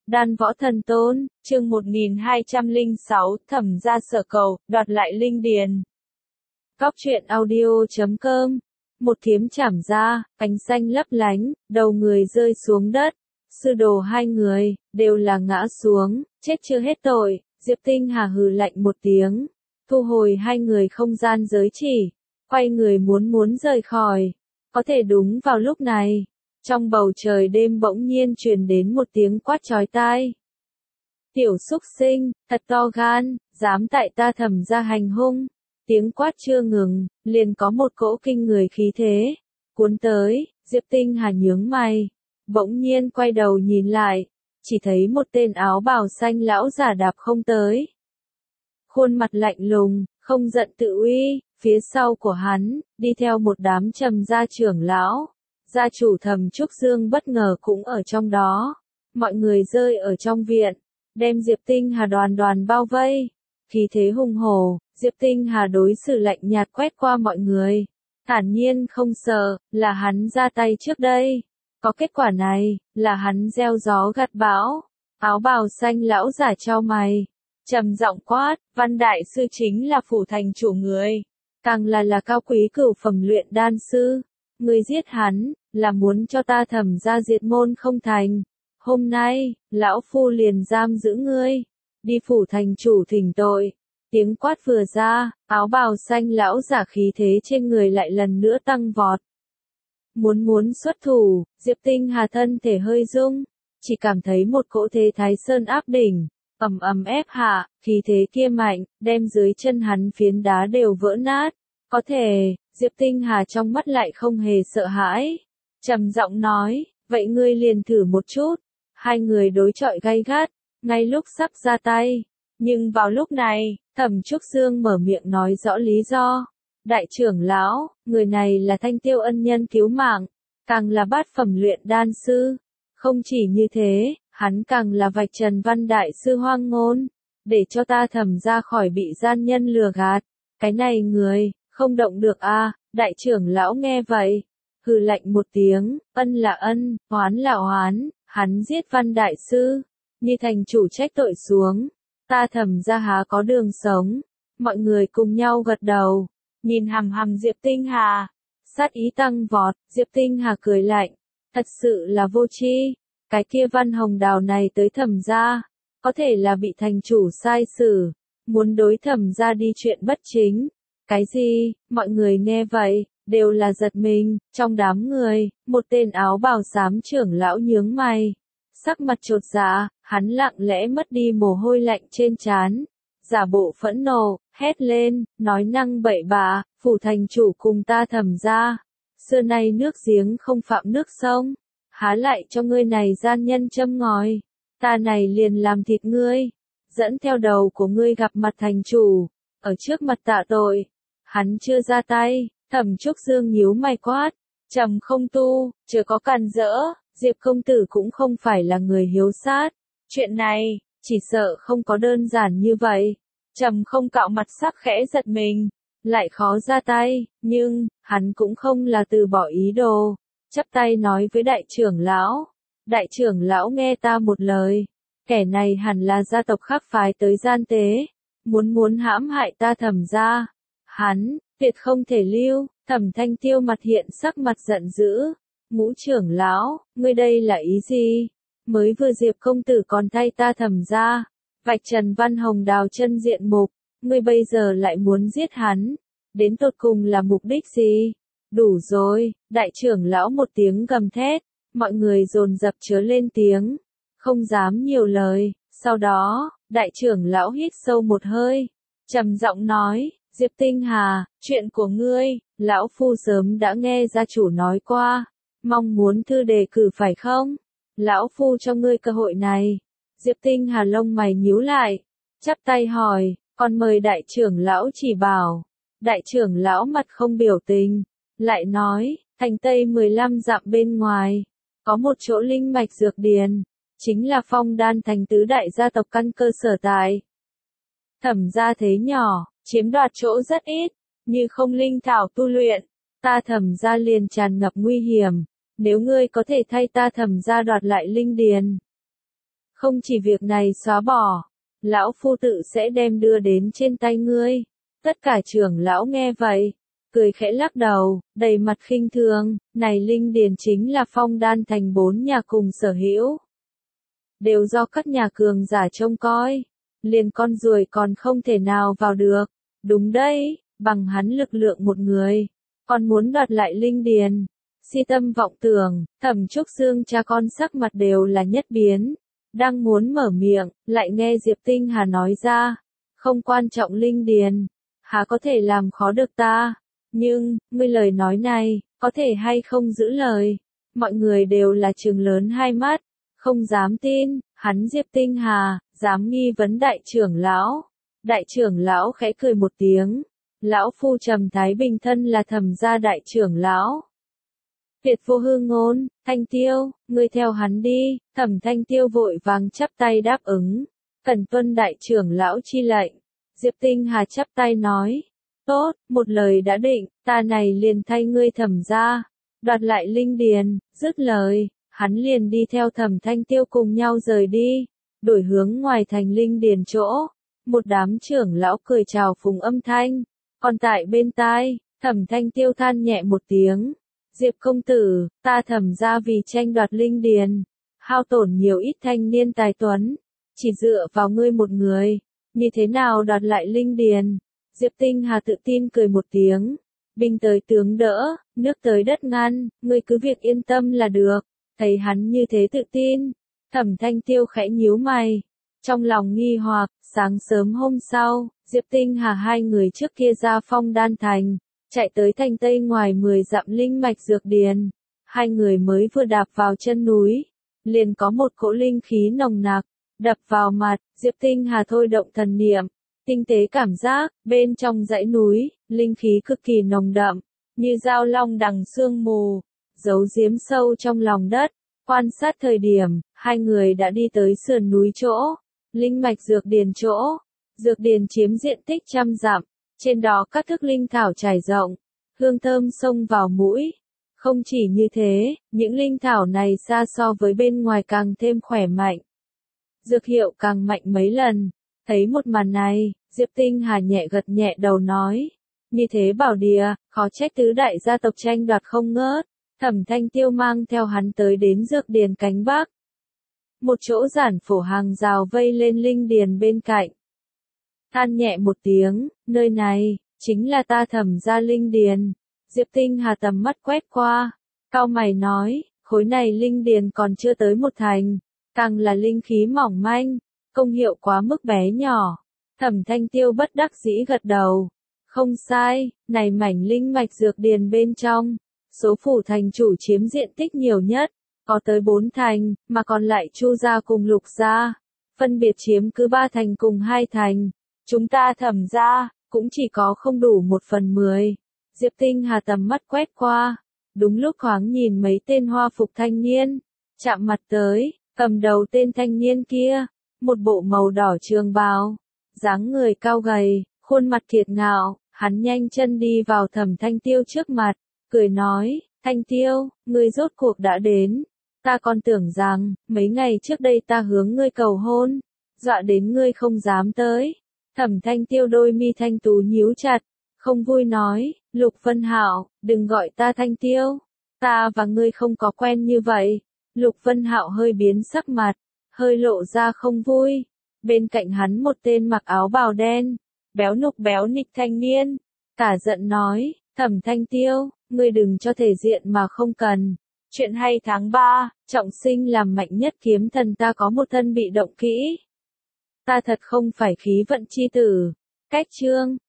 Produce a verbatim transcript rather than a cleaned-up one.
Đan Võ Thần Tôn, chương một nghìn hai trăm lẻ sáu, Thẩm gia sở cầu, đoạt lại linh điền. Cóc truyện audio chấm com. Một kiếm chảm ra, ánh xanh lấp lánh, đầu người rơi xuống đất. Sư đồ hai người, đều là ngã xuống, chết chưa hết tội. Diệp Tinh Hà hừ lạnh một tiếng, thu hồi hai người không gian giới chỉ, quay người muốn muốn rời khỏi. Có thể đúng vào lúc này, trong bầu trời đêm bỗng nhiên truyền đến một tiếng quát chói tai. Tiểu súc sinh, thật to gan, dám tại ta Thẩm gia hành hung. Tiếng quát chưa ngừng, liền có một cỗ kinh người khí thế cuốn tới. Diệp Tinh Hà nhướng mày, bỗng nhiên quay đầu nhìn lại, chỉ thấy một tên áo bào xanh lão giả đạp không tới. Khuôn mặt lạnh lùng, không giận tự uy, phía sau của hắn, đi theo một đám Trầm gia trưởng lão. Gia chủ Thẩm Trúc Dương bất ngờ cũng ở trong đó. Mọi người rơi ở trong viện, đem Diệp Tinh Hà đoàn đoàn bao vây. Khí thế hùng hổ, Diệp Tinh Hà đối xử lạnh nhạt quét qua mọi người. Thản nhiên không sợ, là hắn ra tay trước đây. Có kết quả này, là hắn gieo gió gặt bão. Áo bào xanh lão giả chau mày, trầm giọng quát, Văn đại sư chính là phủ thành chủ người. Càng là là cao quý cửu phẩm luyện đan sư. Người giết hắn, là muốn cho ta Thẩm gia diệt môn không thành. Hôm nay, lão phu liền giam giữ ngươi, đi phủ thành chủ thỉnh tội. Tiếng quát vừa ra, áo bào xanh lão giả khí thế trên người lại lần nữa tăng vọt. Muốn muốn xuất thủ, Diệp Tinh Hà thân thể hơi rung, chỉ cảm thấy một cỗ thế Thái Sơn áp đỉnh, ầm ầm ép hạ, khí thế kia mạnh, đem dưới chân hắn phiến đá đều vỡ nát. Có thể, Diệp Tinh Hà trong mắt lại không hề sợ hãi, trầm giọng nói, vậy ngươi liền thử một chút. Hai người đối chọi gay gắt, ngay lúc sắp ra tay. Nhưng vào lúc này, Thẩm Trúc Dương mở miệng nói rõ lý do. Đại trưởng lão, người này là Thanh Tiêu ân nhân cứu mạng, càng là bát phẩm luyện đan sư. Không chỉ như thế, hắn càng là vạch trần Văn đại sư hoang ngôn, để cho ta Thẩm gia khỏi bị gian nhân lừa gạt. Cái này người, không động được a. À, đại trưởng lão nghe vậy, hừ lạnh một tiếng, ân là ân, oán là oán. Hắn giết Văn đại sư, như thành chủ trách tội xuống, ta Thẩm gia há có đường sống. Mọi người cùng nhau gật đầu, nhìn hằm hằm Diệp Tinh Hà, sát ý tăng vọt. Diệp Tinh Hà cười lạnh, thật sự là vô tri. Cái kia Văn Hồng Đào này tới Thẩm gia, có thể là bị thành chủ sai xử, muốn đối Thẩm gia đi chuyện bất chính. Cái gì? Mọi người nghe vậy, đều là giật mình. Trong đám người, một tên áo bào xám trưởng lão nhướng mày, sắc mặt chột dạ, hắn lặng lẽ mất đi mồ hôi lạnh trên trán, giả bộ phẫn nộ, hét lên, nói năng bậy bạ, phủ thành chủ cùng ta Thẩm gia, xưa nay nước giếng không phạm nước sông, há lại cho ngươi này gian nhân châm ngòi, ta này liền làm thịt ngươi, dẫn theo đầu của ngươi gặp mặt thành chủ, ở trước mặt tạ tội. Hắn chưa ra tay, Thẩm Trúc Dương nhíu mày quát, trầm không tu, chớ có càn rỡ, Diệp công tử cũng không phải là người hiếu sát. Chuyện này, chỉ sợ không có đơn giản như vậy. Trầm không cạo mặt sắc khẽ giật mình, lại khó ra tay, nhưng, hắn cũng không là từ bỏ ý đồ. Chắp tay nói với đại trưởng lão, đại trưởng lão nghe ta một lời, kẻ này hẳn là gia tộc khác phái tới gian tế, muốn muốn hãm hại ta Thẩm gia. Hắn, tuyệt không thể lưu. Thẩm Thanh Tiêu mặt hiện sắc mặt giận dữ, ngũ trưởng lão, ngươi đây là ý gì? Mới vừa Diệp công tử còn thay ta Thẩm gia, vạch trần Văn Hồng Đào chân diện mục, ngươi bây giờ lại muốn giết hắn, đến tột cùng là mục đích gì? Đủ rồi, đại trưởng lão một tiếng gầm thét, mọi người dồn dập chớ lên tiếng, không dám nhiều lời. Sau đó, đại trưởng lão hít sâu một hơi, trầm giọng nói, Diệp Tinh Hà, chuyện của ngươi, lão phu sớm đã nghe gia chủ nói qua, mong muốn thư đề cử phải không? Lão phu cho ngươi cơ hội này. Diệp Tinh Hà lông mày nhíu lại, chắp tay hỏi, còn mời đại trưởng lão chỉ bảo. Đại trưởng lão mặt không biểu tình, lại nói, thành Tây mười lăm dặm bên ngoài, có một chỗ linh mạch dược điền, chính là Phong Đan thành tứ đại gia tộc căn cơ sở tại. Thẩm gia thế nhỏ, chiếm đoạt chỗ rất ít, như không linh thảo tu luyện, ta Thẩm gia liền tràn ngập nguy hiểm, nếu ngươi có thể thay ta Thẩm gia đoạt lại linh điền, Không chỉ việc này xóa bỏ, lão phu tự sẽ đem đưa đến trên tay ngươi. Tất cả trưởng lão nghe vậy, cười khẽ lắc đầu, đầy mặt khinh thường, này linh điền chính là Phong Đan Thành bốn nhà cùng sở hữu. Đều do các nhà cường giả trông coi, liền con ruồi còn không thể nào vào được. Đúng đấy, bằng hắn lực lượng một người, còn muốn đoạt lại linh điền. Si tâm vọng tưởng, Thẩm Trúc Xương cha con sắc mặt đều là nhất biến. Đang muốn mở miệng, lại nghe Diệp Tinh Hà nói ra, không quan trọng linh điền, há có thể làm khó được ta. Nhưng, ngươi lời nói này, có thể hay không giữ lời. Mọi người đều là trừng lớn hai mắt, không dám tin, hắn Diệp Tinh Hà, dám nghi vấn đại trưởng lão. Đại trưởng lão khẽ cười một tiếng, lão phu Trầm Thái Bình thân là Thẩm gia đại trưởng lão. Tuyệt vô hư ngôn, Thanh Tiêu, ngươi theo hắn đi. Thẩm Thanh Tiêu vội vàng chắp tay đáp ứng, cần tuân đại trưởng lão chi lệnh. Diệp Tinh Hà chắp tay nói, tốt, một lời đã định, ta này liền thay ngươi Thẩm gia, đoạt lại linh điền. Dứt lời, hắn liền đi theo Thẩm Thanh Tiêu cùng nhau rời đi, đổi hướng ngoài thành linh điền chỗ. Một đám trưởng lão cười chào phúng âm thanh, còn tại bên tai, Thẩm Thanh Tiêu than nhẹ một tiếng. Diệp công tử, ta Thẩm gia vì tranh đoạt linh điền, hao tổn nhiều ít thanh niên tài tuấn, chỉ dựa vào ngươi một người, như thế nào đoạt lại linh điền? Diệp Tinh Hà tự tin cười một tiếng, binh tới tướng đỡ, nước tới đất ngăn, ngươi cứ việc yên tâm là được. Thấy hắn như thế tự tin, Thẩm Thanh Tiêu khẽ nhíu mày, trong lòng nghi hoặc. Sáng sớm hôm sau, Diệp Tinh Hà hai người trước kia ra Phong Đan Thành, chạy tới thành tây ngoài mười dặm linh mạch dược điền. Hai người mới vừa đạp vào chân núi, liền có một cỗ linh khí nồng nặc đập vào mặt. Diệp Tinh Hà thôi động thần niệm, tinh tế cảm giác, bên trong dãy núi, linh khí cực kỳ nồng đậm, như dao long đằng sương mù, giấu giếm sâu trong lòng đất. Quan sát thời điểm, hai người đã đi tới sườn núi chỗ, linh mạch dược điền chỗ. Dược điền chiếm diện tích trăm dặm, trên đó các thức linh thảo trải rộng, hương thơm xông vào mũi. Không chỉ như thế, những linh thảo này xa so với bên ngoài càng thêm khỏe mạnh. Dược hiệu càng mạnh mấy lần. Thấy một màn này, Diệp Tinh Hà nhẹ gật nhẹ đầu nói, như thế bảo địa, khó trách tứ đại gia tộc tranh đoạt không ngớt. Thẩm Thanh Tiêu mang theo hắn tới đến dược điền cánh bắc. Một chỗ giản phổ hàng rào vây lên linh điền bên cạnh. Than nhẹ một tiếng, nơi này, chính là ta Thẩm gia linh điền. Diệp Tinh Hà tầm mắt quét qua, cau mày nói, khối này linh điền còn chưa tới một thành, càng là linh khí mỏng manh, công hiệu quá mức bé nhỏ. Thẩm Thanh Tiêu bất đắc dĩ gật đầu, không sai, này mảnh linh mạch dược điền bên trong, số phủ thành chủ chiếm diện tích nhiều nhất, có tới bốn thành, mà còn lại Chu gia cùng Lục gia, phân biệt chiếm cứ ba thành cùng hai thành. Chúng ta Thẩm gia, cũng chỉ có không đủ một phần mười. Diệp Tinh Hà tầm mắt quét qua, đúng lúc thoáng nhìn mấy tên hoa phục thanh niên, chạm mặt tới, cầm đầu tên thanh niên kia, một bộ màu đỏ trường bào, dáng người cao gầy, khuôn mặt kiệt ngạo, hắn nhanh chân đi vào Thẩm Thanh Tiêu trước mặt, cười nói, Thanh Tiêu, ngươi rốt cuộc đã đến, ta còn tưởng rằng, mấy ngày trước đây ta hướng ngươi cầu hôn, dọa đến ngươi không dám tới. Thẩm Thanh Tiêu đôi mi thanh tú nhíu chặt, không vui nói, Lục Vân Hạo, đừng gọi ta Thanh Tiêu, ta và ngươi không có quen như vậy. Lục Vân Hạo hơi biến sắc mặt, hơi lộ ra không vui. Bên cạnh hắn một tên mặc áo bào đen, béo nục béo nịch thanh niên, cả giận nói, Thẩm Thanh Tiêu, ngươi đừng cho thể diện mà không cần. Chuyện hay tháng ba, trọng sinh làm mạnh nhất kiếm thần ta có một thân bị động kỹ. Ta thật không phải khí vận chi tử. Cách chương